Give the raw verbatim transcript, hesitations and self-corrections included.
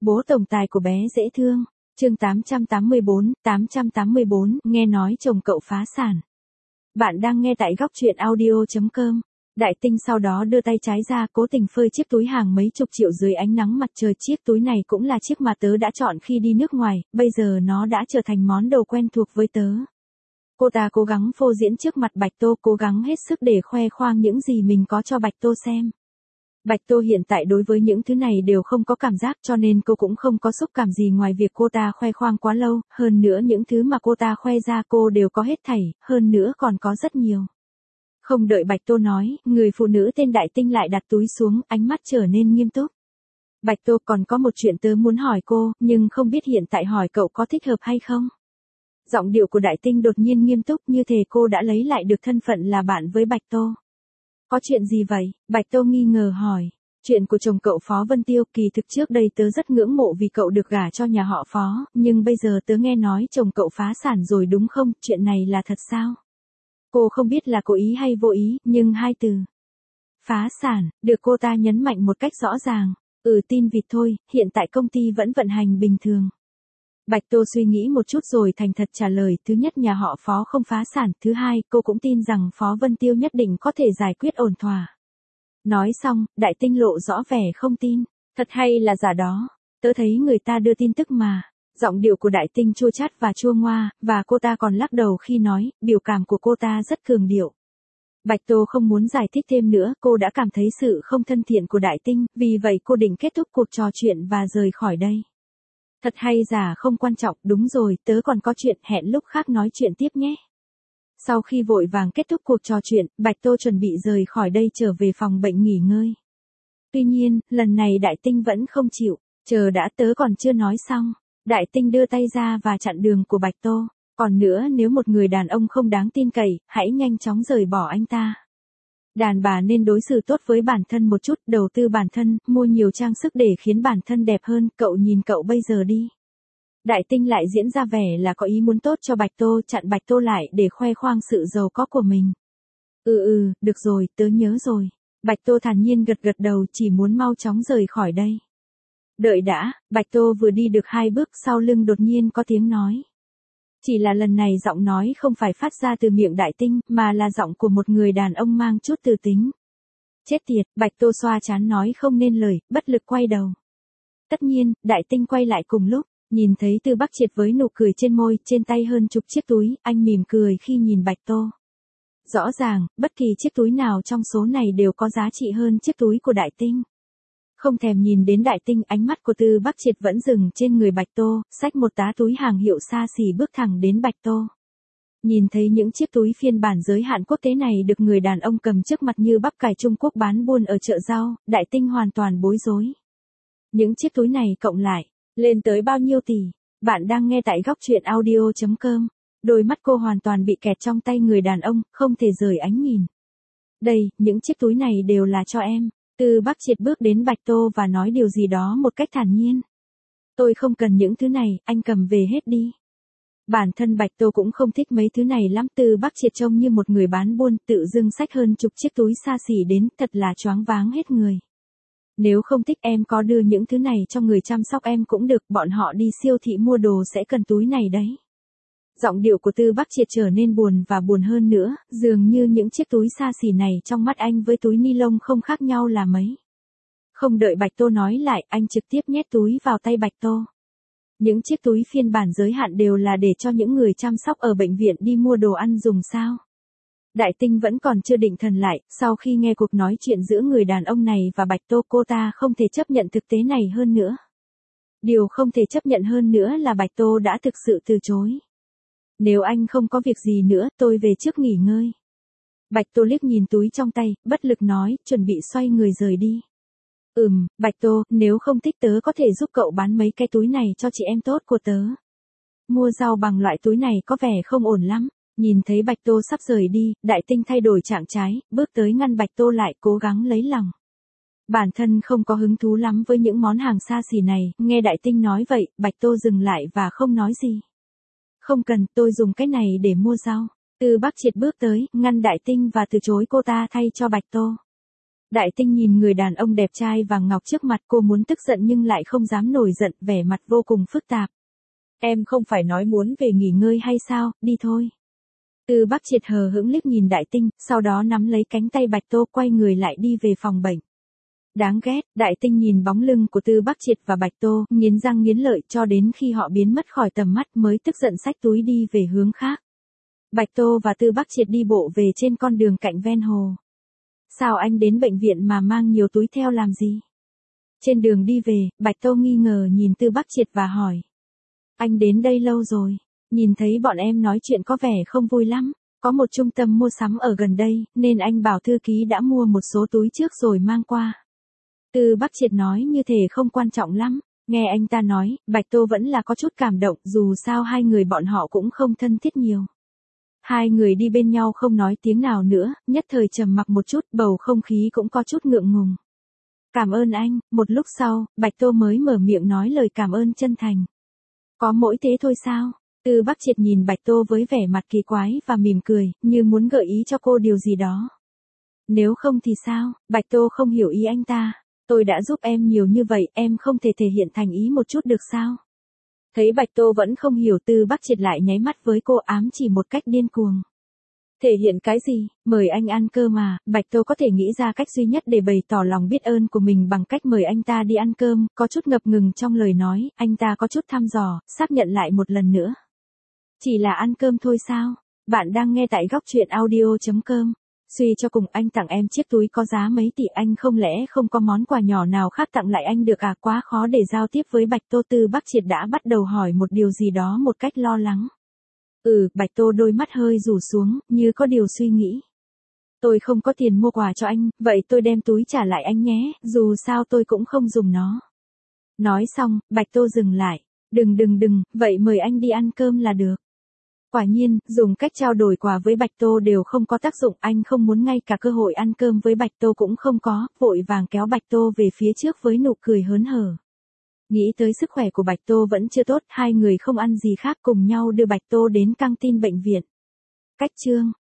Bố tổng tài của bé dễ thương. Chương tám trăm tám mươi bốn, tám trăm tám mươi bốn, nghe nói chồng cậu phá sản. Bạn đang nghe tại góc truyện audio chấm com. Đại Tinh sau đó đưa tay trái ra cố tình phơi chiếc túi hàng mấy chục triệu dưới ánh nắng mặt trời. Chiếc túi này cũng là chiếc mà tớ đã chọn khi đi nước ngoài, bây giờ nó đã trở thành món đồ quen thuộc với tớ. Cô ta cố gắng phô diễn trước mặt Bạch Tô, cố gắng hết sức để khoe khoang những gì mình có cho Bạch Tô xem. Bạch Tô hiện tại đối với những thứ này đều không có cảm giác, cho nên cô cũng không có xúc cảm gì ngoài việc cô ta khoe khoang quá lâu, hơn nữa những thứ mà cô ta khoe ra cô đều có hết thảy, hơn nữa còn có rất nhiều. Không đợi Bạch Tô nói, người phụ nữ tên Đại Tinh lại đặt túi xuống, ánh mắt trở nên nghiêm túc. Bạch Tô, còn có một chuyện tớ muốn hỏi cô, nhưng không biết hiện tại hỏi cậu có thích hợp hay không? Giọng điệu của Đại Tinh đột nhiên nghiêm túc, như thể cô đã lấy lại được thân phận là bạn với Bạch Tô. Có chuyện gì vậy? Bạch Tô nghi ngờ hỏi. Chuyện của chồng cậu Phó Vân Tiêu, kỳ thực trước đây tớ rất ngưỡng mộ vì cậu được gả cho nhà họ Phó, nhưng bây giờ tớ nghe nói chồng cậu phá sản rồi đúng không? Chuyện này là thật sao? Cô không biết là cố ý hay vô ý, nhưng hai từ phá sản được cô ta nhấn mạnh một cách rõ ràng. Ừ, tin vịt thôi, hiện tại công ty vẫn vận hành bình thường. Bạch Tô suy nghĩ một chút rồi thành thật trả lời, thứ nhất nhà họ Phó không phá sản, thứ hai cô cũng tin rằng Phó Vân Tiêu nhất định có thể giải quyết ổn thỏa. Nói xong, Đại Tinh lộ rõ vẻ không tin. Thật hay là giả đó? Tớ thấy người ta đưa tin tức mà. Giọng điệu của Đại Tinh chua chát và chua ngoa, và cô ta còn lắc đầu khi nói, biểu cảm của cô ta rất cường điệu. Bạch Tô không muốn giải thích thêm nữa, cô đã cảm thấy sự không thân thiện của Đại Tinh, vì vậy cô định kết thúc cuộc trò chuyện và rời khỏi đây. Thật hay giả không quan trọng, đúng rồi, tớ còn có chuyện, hẹn lúc khác nói chuyện tiếp nhé. Sau khi vội vàng kết thúc cuộc trò chuyện, Bạch Tô chuẩn bị rời khỏi đây trở về phòng bệnh nghỉ ngơi. Tuy nhiên, lần này Đại Tinh vẫn không chịu, chờ đã, tớ còn chưa nói xong. Đại Tinh đưa tay ra và chặn đường của Bạch Tô. Còn nữa, nếu một người đàn ông không đáng tin cậy, hãy nhanh chóng rời bỏ anh ta. Đàn bà nên đối xử tốt với bản thân một chút, đầu tư bản thân, mua nhiều trang sức để khiến bản thân đẹp hơn, cậu nhìn cậu bây giờ đi. Đại Tinh lại diễn ra vẻ là có ý muốn tốt cho Bạch Tô, chặn Bạch Tô lại để khoe khoang sự giàu có của mình. Ừ ừ, được rồi, tớ nhớ rồi. Bạch Tô thản nhiên gật gật đầu, chỉ muốn mau chóng rời khỏi đây. Đợi đã, Bạch Tô vừa đi được hai bước, sau lưng đột nhiên có tiếng nói. Chỉ là lần này giọng nói không phải phát ra từ miệng Đại Tinh, mà là giọng của một người đàn ông mang chút từ tính. Chết tiệt, Bạch Tô xoa trán nói không nên lời, bất lực quay đầu. Tất nhiên, Đại Tinh quay lại cùng lúc, nhìn thấy Từ Bắc Triệt với nụ cười trên môi, trên tay hơn chục chiếc túi, anh mỉm cười khi nhìn Bạch Tô. Rõ ràng, bất kỳ chiếc túi nào trong số này đều có giá trị hơn chiếc túi của Đại Tinh. Không thèm nhìn đến Đại Tinh, ánh mắt của Từ Bắc Triệt vẫn dừng trên người Bạch Tô, xách một tá túi hàng hiệu xa xỉ bước thẳng đến Bạch Tô. Nhìn thấy những chiếc túi phiên bản giới hạn quốc tế này được người đàn ông cầm trước mặt như bắp cải Trung Quốc bán buôn ở chợ rau, Đại Tinh hoàn toàn bối rối. Những chiếc túi này cộng lại, lên tới bao nhiêu tỷ? Bạn đang nghe tại góc truyện audio chấm com. Đôi mắt cô hoàn toàn bị kẹt trong tay người đàn ông, không thể rời ánh nhìn. Đây, những chiếc túi này đều là cho em. Từ Bắc Triệt bước đến Bạch Tô và nói điều gì đó một cách thản nhiên. Tôi không cần những thứ này, anh cầm về hết đi. Bản thân Bạch Tô cũng không thích mấy thứ này lắm. Từ Bắc Triệt trông như một người bán buôn, tự dưng xách hơn chục chiếc túi xa xỉ đến, thật là choáng váng hết người. Nếu không thích em có đưa những thứ này cho người chăm sóc em cũng được, bọn họ đi siêu thị mua đồ sẽ cần túi này đấy. Giọng điệu của Từ Bắc Triệt trở nên buồn và buồn hơn nữa, dường như những chiếc túi xa xỉ này trong mắt anh với túi ni lông không khác nhau là mấy. Không đợi Bạch Tô nói lại, anh trực tiếp nhét túi vào tay Bạch Tô. Những chiếc túi phiên bản giới hạn đều là để cho những người chăm sóc ở bệnh viện đi mua đồ ăn dùng sao? Đại Tinh vẫn còn chưa định thần lại, sau khi nghe cuộc nói chuyện giữa người đàn ông này và Bạch Tô, cô ta không thể chấp nhận thực tế này hơn nữa. Điều không thể chấp nhận hơn nữa là Bạch Tô đã thực sự từ chối. Nếu anh không có việc gì nữa, tôi về trước nghỉ ngơi. Bạch Tô liếc nhìn túi trong tay, bất lực nói, chuẩn bị xoay người rời đi. Ừm, Bạch Tô, nếu không thích tớ có thể giúp cậu bán mấy cái túi này cho chị em tốt của tớ. Mua rau bằng loại túi này có vẻ không ổn lắm. Nhìn thấy Bạch Tô sắp rời đi, Đại Tinh thay đổi trạng trái, bước tới ngăn Bạch Tô lại, cố gắng lấy lòng. Bản thân không có hứng thú lắm với những món hàng xa xỉ này, nghe Đại Tinh nói vậy, Bạch Tô dừng lại và không nói gì. Không cần, tôi dùng cái này để mua rau. Từ Bắc Triệt bước tới, ngăn Đại Tinh và từ chối cô ta thay cho Bạch Tô. Đại Tinh nhìn người đàn ông đẹp trai vàng ngọc trước mặt, cô muốn tức giận nhưng lại không dám nổi giận, vẻ mặt vô cùng phức tạp. Em không phải nói muốn về nghỉ ngơi hay sao, đi thôi. Từ Bắc Triệt hờ hững liếc nhìn Đại Tinh, sau đó nắm lấy cánh tay Bạch Tô quay người lại đi về phòng bệnh. Đáng ghét, Đại Tinh nhìn bóng lưng của Từ Bắc Triệt và Bạch Tô, nghiến răng nghiến lợi cho đến khi họ biến mất khỏi tầm mắt mới tức giận xách túi đi về hướng khác. Bạch Tô và Từ Bắc Triệt đi bộ về trên con đường cạnh ven hồ. Sao anh đến bệnh viện mà mang nhiều túi theo làm gì? Trên đường đi về, Bạch Tô nghi ngờ nhìn Từ Bắc Triệt và hỏi. Anh đến đây lâu rồi, nhìn thấy bọn em nói chuyện có vẻ không vui lắm. Có một trung tâm mua sắm ở gần đây, nên anh bảo thư ký đã mua một số túi trước rồi mang qua. Từ Bắc Triệt nói như thể không quan trọng lắm. Nghe anh ta nói, Bạch Tô vẫn là có chút cảm động, dù sao hai người bọn họ cũng không thân thiết nhiều. Hai người đi bên nhau không nói tiếng nào nữa, nhất thời trầm mặc một chút, bầu không khí cũng có chút ngượng ngùng. Cảm ơn anh, một lúc sau, Bạch Tô mới mở miệng nói lời cảm ơn chân thành. Có mỗi thế thôi sao? Từ Bắc Triệt nhìn Bạch Tô với vẻ mặt kỳ quái và mỉm cười, như muốn gợi ý cho cô điều gì đó. Nếu không thì sao? Bạch Tô không hiểu ý anh ta. Tôi đã giúp em nhiều như vậy, em không thể thể hiện thành ý một chút được sao? Thấy Bạch Tô vẫn không hiểu, Từ Bắc Triệt lại nháy mắt với cô, ám chỉ một cách điên cuồng. Thể hiện cái gì? Mời anh ăn cơm mà. Bạch Tô có thể nghĩ ra cách duy nhất để bày tỏ lòng biết ơn của mình bằng cách mời anh ta đi ăn cơm, có chút ngập ngừng trong lời nói, anh ta có chút thăm dò, xác nhận lại một lần nữa. Chỉ là ăn cơm thôi sao? Bạn đang nghe tại góc truyện audio chấm com. Suy cho cùng anh tặng em chiếc túi có giá mấy tỷ, anh không lẽ không có món quà nhỏ nào khác tặng lại anh được à? Quá khó để giao tiếp với Bạch Tô. Từ Bắc Triệt đã bắt đầu hỏi một điều gì đó một cách lo lắng. Ừ, Bạch Tô đôi mắt hơi rủ xuống, như có điều suy nghĩ. Tôi không có tiền mua quà cho anh, vậy tôi đem túi trả lại anh nhé, dù sao tôi cũng không dùng nó. Nói xong, Bạch Tô dừng lại. Đừng đừng đừng, vậy mời anh đi ăn cơm là được. Quả nhiên, dùng cách trao đổi quà với Bạch Tô đều không có tác dụng, anh không muốn ngay cả cơ hội ăn cơm với Bạch Tô cũng không có, vội vàng kéo Bạch Tô về phía trước với nụ cười hớn hở. Nghĩ tới sức khỏe của Bạch Tô vẫn chưa tốt, hai người không ăn gì khác cùng nhau đưa Bạch Tô đến căng tin bệnh viện. Cách chương